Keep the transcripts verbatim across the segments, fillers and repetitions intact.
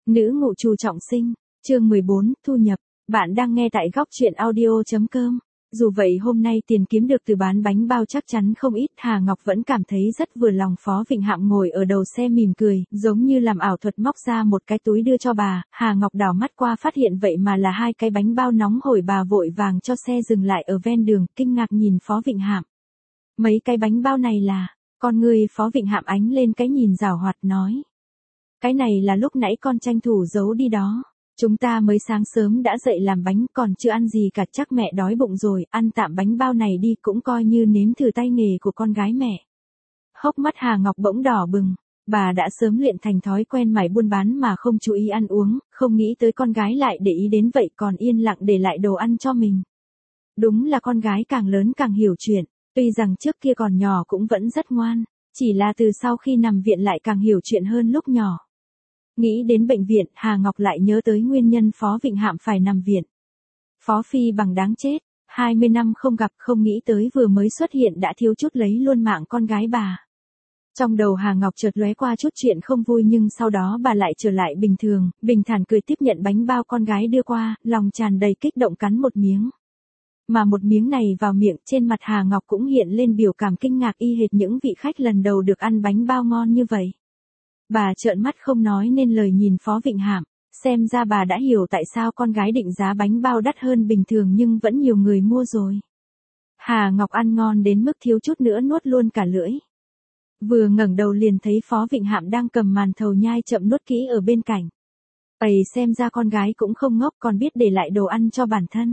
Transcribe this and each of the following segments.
Nữ ngụ trù trọng sinh, chương mười bốn, thu nhập. Bạn đang nghe tại góc truyện audio.com. Dù vậy hôm nay tiền kiếm được từ bán bánh bao chắc chắn không ít, Hà Ngọc vẫn cảm thấy rất vừa lòng. Phó Vịnh Hạm ngồi ở đầu xe mỉm cười, giống như làm ảo thuật móc ra một cái túi đưa cho bà. Hà Ngọc đảo mắt qua phát hiện vậy mà là hai cái bánh bao nóng hổi. Bà vội vàng cho xe dừng lại ở ven đường, kinh ngạc nhìn Phó Vịnh Hạm. Mấy cái bánh bao này là, con người Phó Vịnh Hạm ánh lên cái nhìn giảo hoạt nói. Cái này là lúc nãy con tranh thủ giấu đi đó. Chúng ta mới sáng sớm đã dậy làm bánh, còn chưa ăn gì cả, chắc mẹ đói bụng rồi, ăn tạm bánh bao này đi, cũng coi như nếm thử tay nghề của con gái mẹ. Hốc mắt Hà Ngọc bỗng đỏ bừng, bà đã sớm luyện thành thói quen mải buôn bán mà không chú ý ăn uống, không nghĩ tới con gái lại để ý đến vậy, còn yên lặng để lại đồ ăn cho mình. Đúng là con gái càng lớn càng hiểu chuyện, tuy rằng trước kia còn nhỏ cũng vẫn rất ngoan, chỉ là từ sau khi nằm viện lại càng hiểu chuyện hơn lúc nhỏ. Nghĩ đến bệnh viện, Hà Ngọc lại nhớ tới nguyên nhân Phó Vịnh Hạm phải nằm viện. Phó Phi bằng đáng chết, hai mươi năm không gặp, không nghĩ tới vừa mới xuất hiện đã thiếu chút lấy luôn mạng con gái bà. Trong đầu Hà Ngọc chợt lóe qua chút chuyện không vui, nhưng sau đó bà lại trở lại bình thường, bình thản cười tiếp nhận bánh bao con gái đưa qua, lòng tràn đầy kích động cắn một miếng. Mà một miếng này vào miệng, trên mặt Hà Ngọc cũng hiện lên biểu cảm kinh ngạc y hệt những vị khách lần đầu được ăn bánh bao ngon như vậy. Bà trợn mắt không nói nên lời nhìn Phó Vịnh Hạm, xem ra bà đã hiểu tại sao con gái định giá bánh bao đắt hơn bình thường nhưng vẫn nhiều người mua rồi. Hà Ngọc ăn ngon đến mức thiếu chút nữa nuốt luôn cả lưỡi. Vừa ngẩng đầu liền thấy Phó Vịnh Hạm đang cầm màn thầu nhai chậm nuốt kỹ ở bên cạnh. Ầy, xem ra con gái cũng không ngốc, còn biết để lại đồ ăn cho bản thân.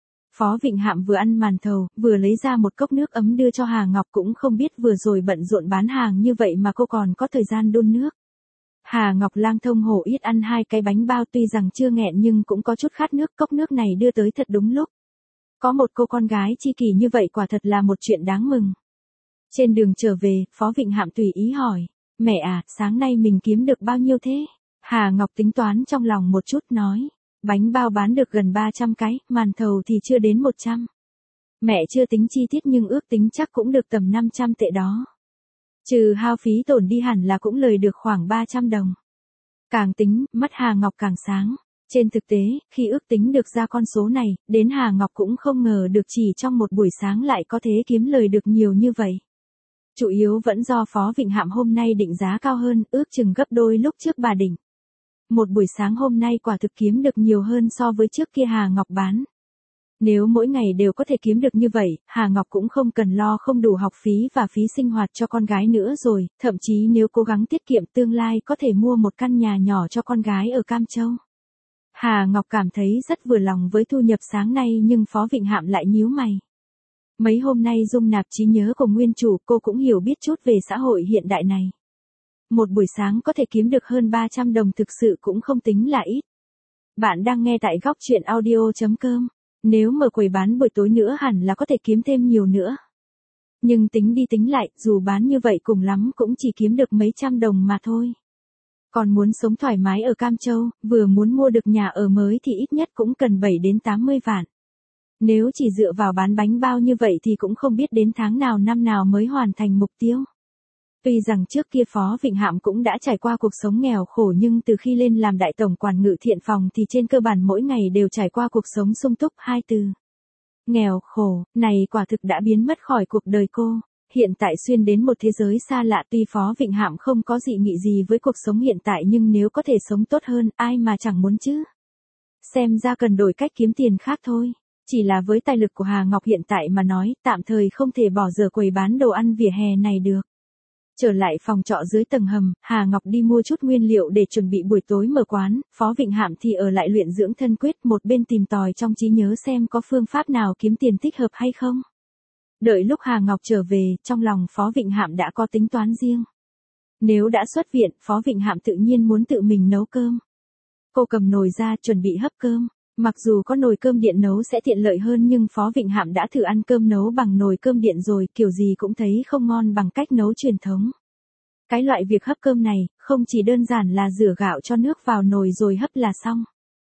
Phó Vịnh Hạm vừa ăn màn thầu, vừa lấy ra một cốc nước ấm đưa cho Hà Ngọc, cũng không biết vừa rồi bận rộn bán hàng như vậy mà cô còn có thời gian đun nước. Hà Ngọc lang thông hổ yết ăn hai cái bánh bao, tuy rằng chưa nghẹn nhưng cũng có chút khát nước, cốc nước này đưa tới thật đúng lúc. Có một cô con gái chi kỷ như vậy quả thật là một chuyện đáng mừng. Trên đường trở về, Phó Vịnh Hạm tùy ý hỏi, mẹ à, sáng nay mình kiếm được bao nhiêu thế? Hà Ngọc tính toán trong lòng một chút nói. Bánh bao bán được gần ba trăm cái, màn thầu thì chưa đến một trăm. Mẹ chưa tính chi tiết nhưng ước tính chắc cũng được tầm năm trăm tệ đó. Trừ hao phí tổn đi hẳn là cũng lời được khoảng ba trăm đồng. Càng tính, mắt Hà Ngọc càng sáng. Trên thực tế, khi ước tính được ra con số này, đến Hà Ngọc cũng không ngờ được chỉ trong một buổi sáng lại có thể kiếm lời được nhiều như vậy. Chủ yếu vẫn do Phó Vịnh Hạm hôm nay định giá cao hơn, ước chừng gấp đôi lúc trước bà định. Một buổi sáng hôm nay quả thực kiếm được nhiều hơn so với trước kia Hà Ngọc bán. Nếu mỗi ngày đều có thể kiếm được như vậy, Hà Ngọc cũng không cần lo không đủ học phí và phí sinh hoạt cho con gái nữa rồi, thậm chí nếu cố gắng tiết kiệm tương lai có thể mua một căn nhà nhỏ cho con gái ở Cam Châu. Hà Ngọc cảm thấy rất vừa lòng với thu nhập sáng nay, nhưng Phó Vịnh Hạm lại nhíu mày. Mấy hôm nay dung nạp trí nhớ của nguyên chủ, cô cũng hiểu biết chút về xã hội hiện đại này. Một buổi sáng có thể kiếm được hơn ba trăm đồng thực sự cũng không tính là ít. Bạn đang nghe tại góc truyện audio.com. Nếu mở quầy bán buổi tối nữa hẳn là có thể kiếm thêm nhiều nữa. Nhưng tính đi tính lại, dù bán như vậy cùng lắm cũng chỉ kiếm được mấy trăm đồng mà thôi. Còn muốn sống thoải mái ở Cam Châu, vừa muốn mua được nhà ở mới thì ít nhất cũng cần bảy đến tám mươi vạn. Nếu chỉ dựa vào bán bánh bao như vậy thì cũng không biết đến tháng nào năm nào mới hoàn thành mục tiêu. Tuy rằng trước kia Phó Vịnh Hạm cũng đã trải qua cuộc sống nghèo khổ, nhưng từ khi lên làm đại tổng quản ngự thiện phòng thì trên cơ bản mỗi ngày đều trải qua cuộc sống sung túc. Hai từ nghèo khổ này quả thực đã biến mất khỏi cuộc đời cô. Hiện tại xuyên đến một thế giới xa lạ, tuy Phó Vịnh Hạm không có dị nghị gì với cuộc sống hiện tại nhưng nếu có thể sống tốt hơn, ai mà chẳng muốn chứ. Xem ra cần đổi cách kiếm tiền khác thôi. Chỉ là với tài lực của Hà Ngọc hiện tại mà nói, tạm thời không thể bỏ dở quầy bán đồ ăn vỉa hè này được. Trở lại phòng trọ dưới tầng hầm, Hà Ngọc đi mua chút nguyên liệu để chuẩn bị buổi tối mở quán, Phó Vịnh Hạm thì ở lại luyện dưỡng thân quyết, một bên tìm tòi trong trí nhớ xem có phương pháp nào kiếm tiền thích hợp hay không. Đợi lúc Hà Ngọc trở về, trong lòng Phó Vịnh Hạm đã có tính toán riêng. Nếu đã xuất viện, Phó Vịnh Hạm tự nhiên muốn tự mình nấu cơm. Cô cầm nồi ra chuẩn bị hấp cơm. Mặc dù có nồi cơm điện nấu sẽ tiện lợi hơn nhưng Phó Vịnh Hạm đã thử ăn cơm nấu bằng nồi cơm điện rồi, kiểu gì cũng thấy không ngon bằng cách nấu truyền thống. Cái loại việc hấp cơm này, không chỉ đơn giản là rửa gạo cho nước vào nồi rồi hấp là xong.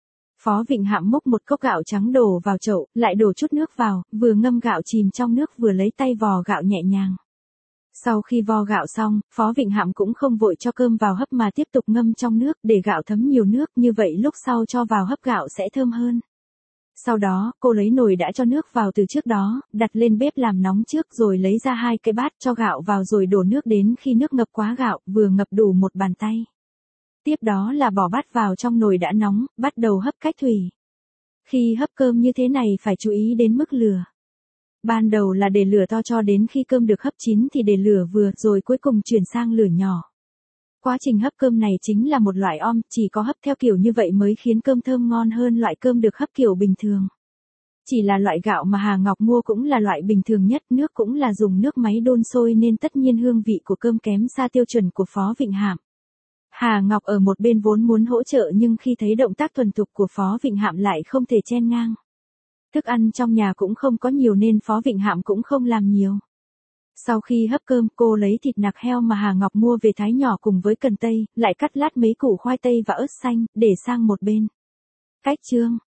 Phó Vịnh Hạm múc một cốc gạo trắng đổ vào chậu, lại đổ chút nước vào, vừa ngâm gạo chìm trong nước vừa lấy tay vò gạo nhẹ nhàng. Sau khi vo gạo xong, Phó Vịnh Hạm cũng không vội cho cơm vào hấp mà tiếp tục ngâm trong nước để gạo thấm nhiều nước, như vậy lúc sau cho vào hấp gạo sẽ thơm hơn. Sau đó, cô lấy nồi đã cho nước vào từ trước đó, đặt lên bếp làm nóng trước rồi lấy ra hai cái bát cho gạo vào rồi đổ nước đến khi nước ngập quá gạo, vừa ngập đủ một bàn tay. Tiếp đó là bỏ bát vào trong nồi đã nóng, bắt đầu hấp cách thủy. Khi hấp cơm như thế này phải chú ý đến mức lửa. Ban đầu là để lửa to cho đến khi cơm được hấp chín thì để lửa vừa, rồi cuối cùng chuyển sang lửa nhỏ. Quá trình hấp cơm này chính là một loại om, chỉ có hấp theo kiểu như vậy mới khiến cơm thơm ngon hơn loại cơm được hấp kiểu bình thường. Chỉ là loại gạo mà Hà Ngọc mua cũng là loại bình thường nhất, nước cũng là dùng nước máy đun sôi nên tất nhiên hương vị của cơm kém xa tiêu chuẩn của Phó Vịnh Hạm. Hà Ngọc ở một bên vốn muốn hỗ trợ nhưng khi thấy động tác thuần thục của Phó Vịnh Hạm lại không thể chen ngang. Thức ăn trong nhà cũng không có nhiều nên Phó Vịnh Hạm cũng không làm nhiều. Sau khi hấp cơm, cô lấy thịt nạc heo mà Hà Ngọc mua về thái nhỏ cùng với cần tây, lại cắt lát mấy củ khoai tây và ớt xanh, để sang một bên. Cách chương,